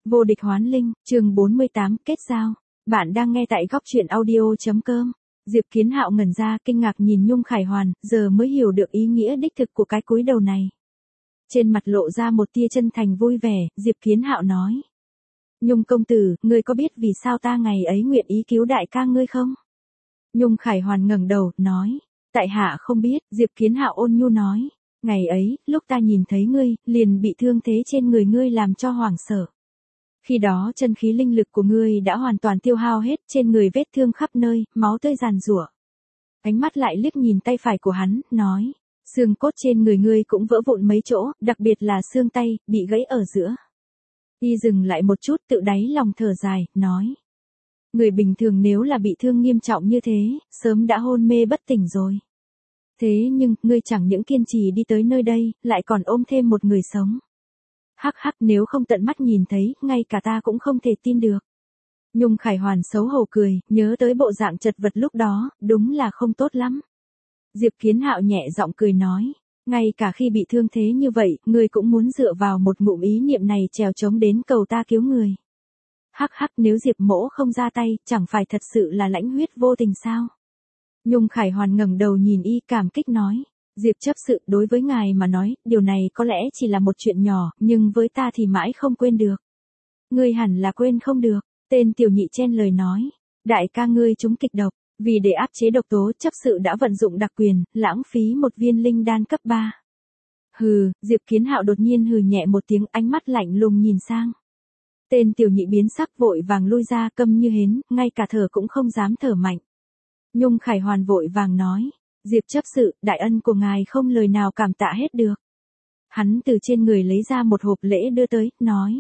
Vô địch hoán linh, chương 48, kết giao. Bạn đang nghe tại góc truyện audio.com. Diệp Kiến Hạo ngẩn ra kinh ngạc nhìn Nhung Khải Hoàn, giờ mới hiểu được ý nghĩa đích thực của cái cúi đầu này. Trên mặt lộ ra một tia chân thành vui vẻ, Diệp Kiến Hạo nói. Nhung công tử, ngươi có biết vì sao ta ngày ấy nguyện ý cứu đại ca ngươi không? Nhung Khải Hoàn ngẩng đầu, nói. Tại hạ không biết, Diệp Kiến Hạo ôn nhu nói. Ngày ấy, lúc ta nhìn thấy ngươi, liền bị thương thế trên người ngươi làm cho hoảng sợ. Khi đó chân khí linh lực của ngươi đã hoàn toàn tiêu hao hết, trên người vết thương khắp nơi, máu tươi ràn rủa. Ánh mắt lại liếc nhìn tay phải của hắn, nói. Xương cốt trên người ngươi cũng vỡ vụn mấy chỗ, đặc biệt là xương tay, bị gãy ở giữa. Y dừng lại một chút tự đáy lòng thở dài, nói. Người bình thường nếu là bị thương nghiêm trọng như thế, sớm đã hôn mê bất tỉnh rồi. Thế nhưng, ngươi chẳng những kiên trì đi tới nơi đây, lại còn ôm thêm một người sống. Hắc hắc, nếu không tận mắt nhìn thấy, ngay cả ta cũng không thể tin được. Nhung Khải Hoàn xấu hổ cười, nhớ tới bộ dạng chật vật lúc đó, đúng là không tốt lắm. Diệp Kiến Hạo nhẹ giọng cười nói, ngay cả khi bị thương thế như vậy, ngươi cũng muốn dựa vào một ngụm ý niệm này trèo trống đến cầu ta cứu người. Hắc hắc, nếu Diệp mỗ không ra tay, chẳng phải thật sự là lãnh huyết vô tình sao? Nhung Khải Hoàn ngẩng đầu nhìn y cảm kích nói. Diệp chấp sự, đối với ngài mà nói, điều này có lẽ chỉ là một chuyện nhỏ, nhưng với ta thì mãi không quên được. Ngươi hẳn là quên không được. Tên tiểu nhị chen lời nói. Đại ca ngươi trúng kịch độc, vì để áp chế độc tố, chấp sự đã vận dụng đặc quyền, lãng phí một viên linh đan cấp 3. Hừ, Diệp Kiến Hạo đột nhiên hừ nhẹ một tiếng, ánh mắt lạnh lùng nhìn sang. Tên tiểu nhị biến sắc vội vàng lui ra, câm như hến, ngay cả thở cũng không dám thở mạnh. Nhung Khải Hoàn vội vàng nói. Diệp chấp sự, đại ân của ngài không lời nào cảm tạ hết được. Hắn từ trên người lấy ra một hộp lễ đưa tới, nói.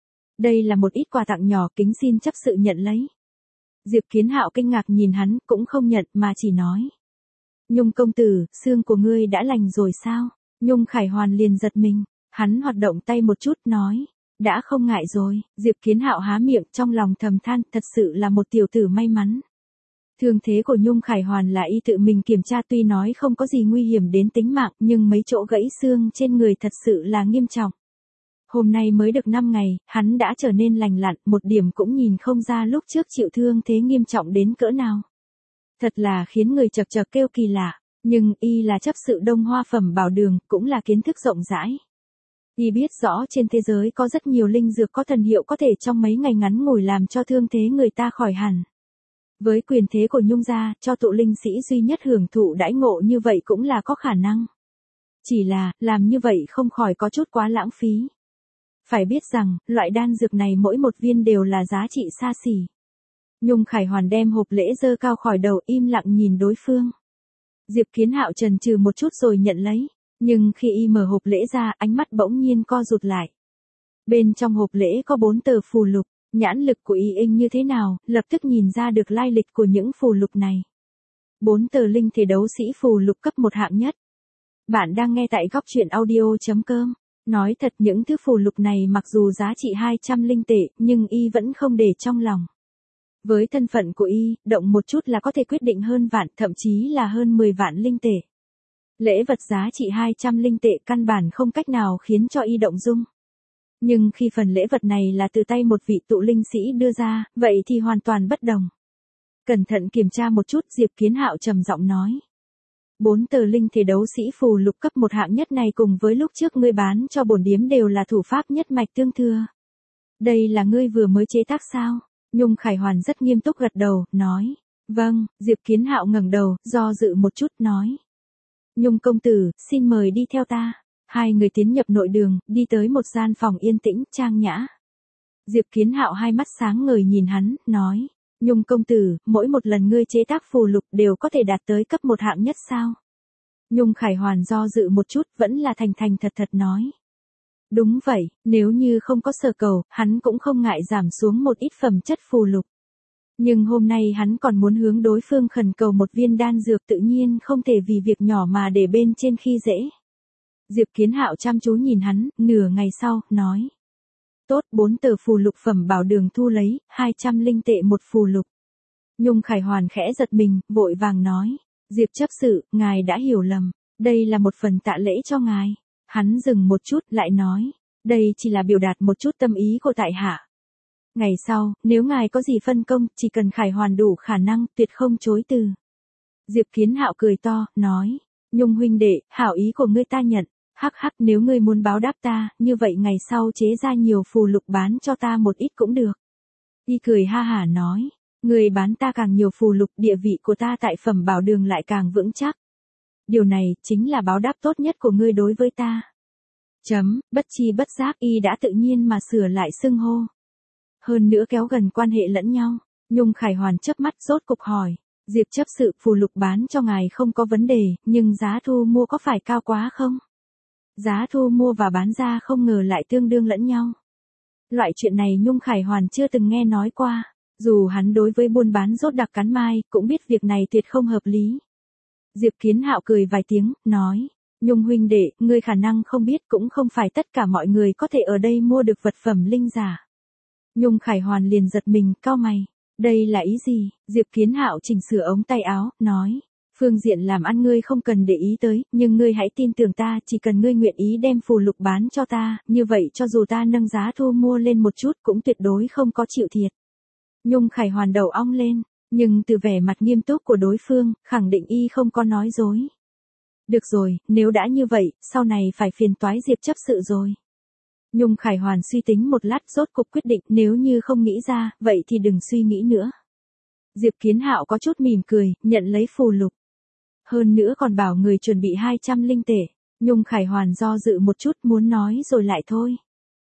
Đây là một ít quà tặng nhỏ, kính xin chấp sự nhận lấy. Diệp Kiến Hạo kinh ngạc nhìn hắn, cũng không nhận mà chỉ nói. Nhung công tử, xương của ngươi đã lành rồi sao? Nhung Khải Hoàn liền giật mình, hắn hoạt động tay một chút, nói. Đã không ngại rồi. Diệp Kiến Hạo há miệng, trong lòng thầm than, thật sự là một tiểu tử may mắn. Thương thế của Nhung Khải Hoàn là y tự mình kiểm tra, tuy nói không có gì nguy hiểm đến tính mạng, nhưng mấy chỗ gãy xương trên người thật sự là nghiêm trọng. Hôm nay mới được 5 ngày, hắn đã trở nên lành lặn, một điểm cũng nhìn không ra lúc trước chịu thương thế nghiêm trọng đến cỡ nào. Thật là khiến người chậc chậc kêu kỳ lạ, nhưng y là chấp sự Đông Hoa Phẩm Bảo Đường, cũng là kiến thức rộng rãi. Y biết rõ trên thế giới có rất nhiều linh dược có thần hiệu có thể trong mấy ngày ngắn ngủi làm cho thương thế người ta khỏi hẳn. Với quyền thế của Nhung gia, cho tụ linh sĩ duy nhất hưởng thụ đãi ngộ như vậy cũng là có khả năng. Chỉ là, làm như vậy không khỏi có chút quá lãng phí. Phải biết rằng, loại đan dược này mỗi một viên đều là giá trị xa xỉ. Nhung Khải Hoàn đem hộp lễ giơ cao khỏi đầu, im lặng nhìn đối phương. Diệp Kiến Hạo chần chừ một chút rồi nhận lấy, nhưng khi y mở hộp lễ ra, ánh mắt bỗng nhiên co rụt lại. Bên trong hộp lễ có 4 tờ phù lục. Nhãn lực của y inh như thế nào, lập tức nhìn ra được lai lịch của những phù lục này. 4 tờ linh thể đấu sĩ phù lục cấp 1 hạng nhất. Bạn đang nghe tại góc truyện audio.com. Nói thật, những thứ phù lục này mặc dù giá trị 200 linh tệ, nhưng y vẫn không để trong lòng. Với thân phận của y, động một chút là có thể quyết định hơn vạn, thậm chí là hơn 10 vạn linh tệ. Lễ vật giá trị 200 linh tệ căn bản không cách nào khiến cho y động dung. Nhưng khi phần lễ vật này là từ tay một vị tụ linh sĩ đưa ra, vậy thì hoàn toàn bất đồng. Cẩn thận kiểm tra một chút, Diệp Kiến Hạo trầm giọng nói. 4 tờ linh thể đấu sĩ phù lục cấp 1 hạng nhất này cùng với lúc trước ngươi bán cho bổn điếm đều là thủ pháp nhất mạch tương thừa. Đây là ngươi vừa mới chế tác sao? Nhung Khải Hoàn rất nghiêm túc gật đầu, nói. Vâng, Diệp Kiến Hạo ngẩng đầu, do dự một chút, nói. Nhung công tử, xin mời đi theo ta. Hai người tiến nhập nội đường, đi tới một gian phòng yên tĩnh, trang nhã. Diệp Kiến Hạo hai mắt sáng ngời nhìn hắn, nói. Nhung công tử, mỗi một lần ngươi chế tác phù lục đều có thể đạt tới cấp 1 hạng nhất sao? Nhung Khải Hoàn do dự một chút, vẫn là thành thành thật thật nói. Đúng vậy, nếu như không có sở cầu, hắn cũng không ngại giảm xuống một ít phẩm chất phù lục. Nhưng hôm nay hắn còn muốn hướng đối phương khẩn cầu một viên đan dược, tự nhiên không thể vì việc nhỏ mà để bên trên khi dễ. Diệp Kiến Hạo chăm chú nhìn hắn, nửa ngày sau, nói. Tốt, 4 tờ phù lục Phẩm Bảo Đường thu lấy, 200 linh tệ một phù lục. Nhung Khải Hoàn khẽ giật mình, vội vàng nói. Diệp chấp sự, ngài đã hiểu lầm, đây là một phần tạ lễ cho ngài. Hắn dừng một chút, lại nói. Đây chỉ là biểu đạt một chút tâm ý của tại hạ. Ngày sau, nếu ngài có gì phân công, chỉ cần Khải Hoàn đủ khả năng, tuyệt không chối từ. Diệp Kiến Hạo cười to, nói. Nhung huynh đệ, hảo ý của ngươi ta nhận. Hắc hắc, nếu ngươi muốn báo đáp ta, như vậy ngày sau chế ra nhiều phù lục bán cho ta một ít cũng được. Y cười ha hả nói. Ngươi bán ta càng nhiều phù lục, địa vị của ta tại Phẩm Bảo Đường lại càng vững chắc. Điều này, chính là báo đáp tốt nhất của ngươi đối với ta. Bất chi bất giác y đã tự nhiên mà sửa lại xưng hô. Hơn nữa kéo gần quan hệ lẫn nhau. Nhung Khải Hoàn chớp mắt rốt cục hỏi. Diệp chấp sự, phù lục bán cho ngài không có vấn đề, nhưng giá thu mua có phải cao quá không? Giá thu mua và bán ra không ngờ lại tương đương lẫn nhau. Loại chuyện này Nhung Khải Hoàn chưa từng nghe nói qua. Dù hắn đối với buôn bán rốt đặc cắn mai, cũng biết việc này tuyệt không hợp lý. Diệp Kiến Hạo cười vài tiếng, nói. Nhung huynh đệ, ngươi khả năng không biết, cũng không phải tất cả mọi người có thể ở đây mua được vật phẩm linh giả. Nhung Khải Hoàn liền giật mình, cau mày. Đây là ý gì? Diệp Kiến Hạo chỉnh sửa ống tay áo, nói. Phương diện làm ăn ngươi không cần để ý tới, nhưng ngươi hãy tin tưởng ta, chỉ cần ngươi nguyện ý đem phù lục bán cho ta, như vậy cho dù ta nâng giá thu mua lên một chút cũng tuyệt đối không có chịu thiệt. Nhung Khải Hoàn đầu ong lên, nhưng từ vẻ mặt nghiêm túc của đối phương, khẳng định y không có nói dối. Được rồi, nếu đã như vậy, sau này phải phiền toái Diệp chấp sự rồi. Nhung Khải Hoàn suy tính một lát rốt cục quyết định, nếu như không nghĩ ra, vậy thì đừng suy nghĩ nữa. Diệp Kiến Hạo có chút mỉm cười, nhận lấy phù lục. Hơn nữa còn bảo người chuẩn bị 200 linh tệ. Nhung Khải Hoàn do dự một chút, muốn nói rồi lại thôi.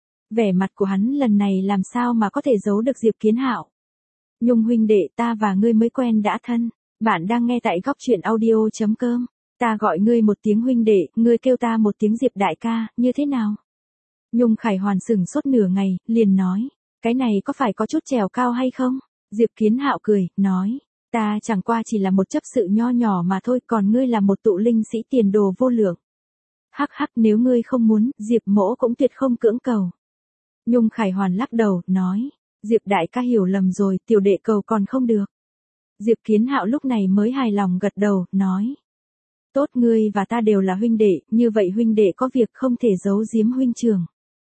Vẻ mặt của hắn lần này làm sao mà có thể giấu được Diệp Kiến Hạo. Nhung huynh đệ, ta và ngươi mới quen đã thân. Bạn đang nghe tại góc truyện audio.com. Ta gọi ngươi một tiếng huynh đệ, ngươi kêu ta một tiếng Diệp đại ca, như thế nào? Nhung Khải Hoàn sững sốt nửa ngày, liền nói. Cái này có phải có chút trèo cao hay không? Diệp Kiến Hạo cười, nói. Ta chẳng qua chỉ là một chấp sự nho nhỏ mà thôi, còn ngươi là một tụ linh sĩ tiền đồ vô lượng. Hắc hắc, nếu ngươi không muốn, Diệp mỗ cũng tuyệt không cưỡng cầu. Nhung Khải Hoàn lắc đầu, nói. Diệp đại ca hiểu lầm rồi, tiểu đệ cầu còn không được. Diệp Kiến Hạo lúc này mới hài lòng gật đầu, nói. Tốt, ngươi và ta đều là huynh đệ, như vậy huynh đệ có việc không thể giấu giếm huynh trưởng.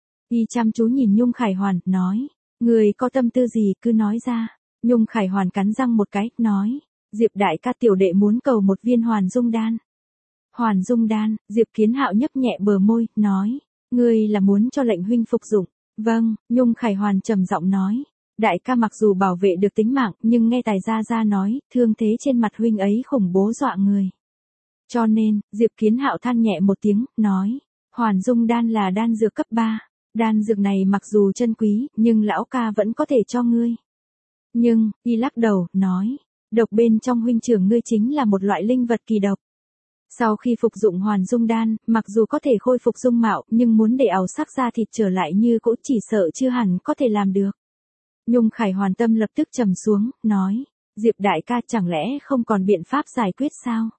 Y chăm chú nhìn Nhung Khải Hoàn, nói. Ngươi có tâm tư gì cứ nói ra. Nhung Khải Hoàn cắn răng một cái, nói. Diệp đại ca, tiểu đệ muốn cầu một viên hoàn dung đan. Hoàn dung đan, Diệp Kiến Hạo nhấp nhẹ bờ môi, nói. Ngươi là muốn cho lệnh huynh phục dụng. Vâng, Nhung Khải Hoàn trầm giọng nói. Đại ca mặc dù bảo vệ được tính mạng, nhưng nghe tài gia nói, thương thế trên mặt huynh ấy khủng bố dọa người. Cho nên, Diệp Kiến Hạo than nhẹ một tiếng, nói. Hoàn dung đan là đan dược cấp 3. Đan dược này mặc dù chân quý, nhưng lão ca vẫn có thể cho ngươi. Nhưng, y lắc đầu, nói. Độc bên trong huynh trưởng ngươi chính là một loại linh vật kỳ độc. Sau khi phục dụng hoàn dung đan, mặc dù có thể khôi phục dung mạo, nhưng muốn để ảo sắc da thịt trở lại như cũ chỉ sợ chưa hẳn có thể làm được. Nhung Khải Hoàn tâm lập tức trầm xuống, nói. Diệp đại ca, chẳng lẽ không còn biện pháp giải quyết sao?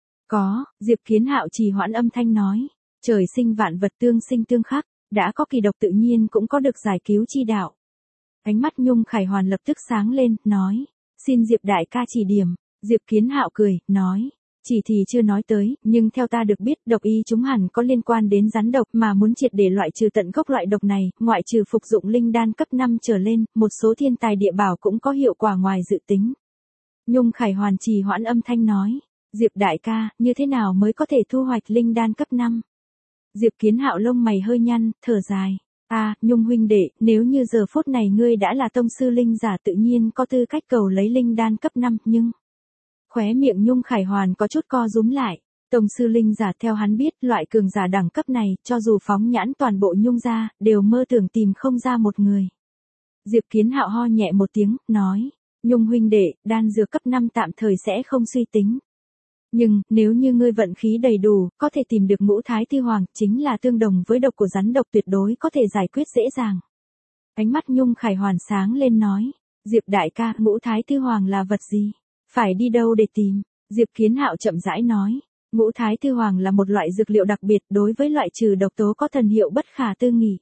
Có, Diệp Kiến Hạo trì hoãn âm thanh nói. Trời sinh vạn vật tương sinh tương khắc, đã có kỳ độc tự nhiên cũng có được giải cứu chi đạo. Ánh mắt Nhung Khải Hoàn lập tức sáng lên, nói. Xin Diệp đại ca chỉ điểm. Diệp Kiến Hạo cười, nói. Chỉ thì chưa nói tới, nhưng theo ta được biết, độc y chúng hẳn có liên quan đến rắn độc, mà muốn triệt để loại trừ tận gốc loại độc này, ngoại trừ phục dụng linh đan cấp 5 trở lên, một số thiên tài địa bảo cũng có hiệu quả ngoài dự tính. Nhung Khải Hoàn trì hoãn âm thanh nói. Diệp đại ca, như thế nào mới có thể thu hoạch linh đan cấp 5? Diệp Kiến Hạo lông mày hơi nhăn, thở dài. Nhung huynh đệ, nếu như giờ phút này ngươi đã là tông sư linh giả tự nhiên có tư cách cầu lấy linh đan cấp 5, nhưng... Khóe miệng Nhung Khải Hoàn có chút co rúm lại. Tông sư linh giả theo hắn biết, loại cường giả đẳng cấp này, cho dù phóng nhãn toàn bộ Nhung gia, đều mơ tưởng tìm không ra một người. Diệp Kiến Hạo ho nhẹ một tiếng, nói. Nhung huynh đệ, đan dược cấp 5 tạm thời sẽ không suy tính. Nhưng, nếu như ngươi vận khí đầy đủ, có thể tìm được ngũ thái thư hoàng, chính là tương đồng với độc của rắn độc, tuyệt đối có thể giải quyết dễ dàng. Ánh mắt Nhung Khải Hoàn sáng lên nói. Diệp đại ca, ngũ thái thư hoàng là vật gì? Phải đi đâu để tìm? Diệp Kiến Hạo chậm rãi nói. Ngũ thái thư hoàng là một loại dược liệu đặc biệt, đối với loại trừ độc tố có thần hiệu bất khả tư nghị.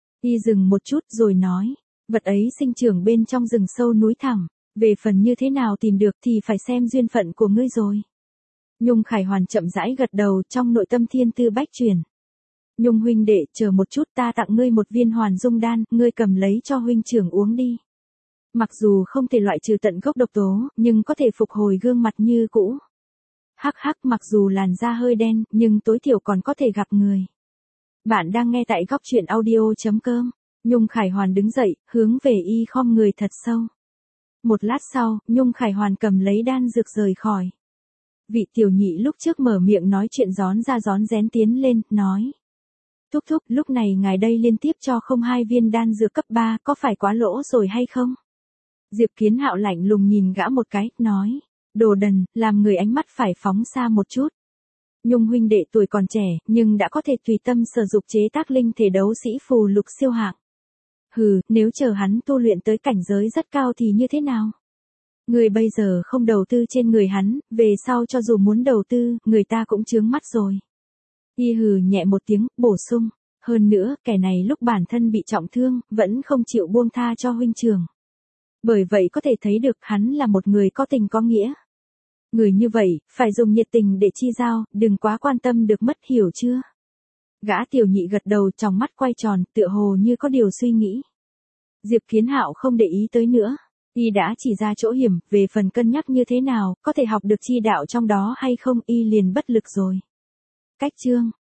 Y dừng một chút rồi nói. Vật ấy sinh trưởng bên trong rừng sâu núi thẳm. Về phần như thế nào tìm được thì phải xem duyên phận của ngươi rồi. Nhung Khải Hoàn chậm rãi gật đầu, trong nội tâm thiên tư bách truyền. Nhung huynh đệ, chờ một chút, ta tặng ngươi một viên hoàn dung đan, ngươi cầm lấy cho huynh trưởng uống đi. Mặc dù không thể loại trừ tận gốc độc tố, nhưng có thể phục hồi gương mặt như cũ. Hắc hắc, mặc dù làn da hơi đen, nhưng tối thiểu còn có thể gặp người. Bạn đang nghe tại góc truyện audio.com. Nhung Khải Hoàn đứng dậy, hướng về y khom người thật sâu. Một lát sau, Nhung Khải Hoàn cầm lấy đan dược rời khỏi. Vị tiểu nhị lúc trước mở miệng nói chuyện rón ra rón rén tiến lên, nói. Thúc thúc, lúc này ngài đây liên tiếp cho không 2 viên đan dược cấp 3, có phải quá lỗ rồi hay không? Diệp Kiến Hạo lạnh lùng nhìn gã một cái, nói. Đồ đần, làm người ánh mắt phải phóng xa một chút. Nhung huynh đệ tuổi còn trẻ, nhưng đã có thể tùy tâm sử dụng chế tác linh thể đấu sĩ phù lục siêu hạng. Hừ, nếu chờ hắn tu luyện tới cảnh giới rất cao thì như thế nào? Người bây giờ không đầu tư trên người hắn, về sau cho dù muốn đầu tư, người ta cũng chướng mắt rồi. Y hừ nhẹ một tiếng, bổ sung. Hơn nữa, kẻ này lúc bản thân bị trọng thương, vẫn không chịu buông tha cho huynh trưởng. Bởi vậy có thể thấy được hắn là một người có tình có nghĩa. Người như vậy, phải dùng nhiệt tình để chi giao, đừng quá quan tâm được mất, hiểu chưa? Gã tiểu nhị gật đầu, trong mắt quay tròn, tựa hồ như có điều suy nghĩ. Diệp Kiến Hạo không để ý tới nữa. Y đã chỉ ra chỗ hiểm, về phần cân nhắc như thế nào, có thể học được chi đạo trong đó hay không, y liền bất lực rồi. Cách chương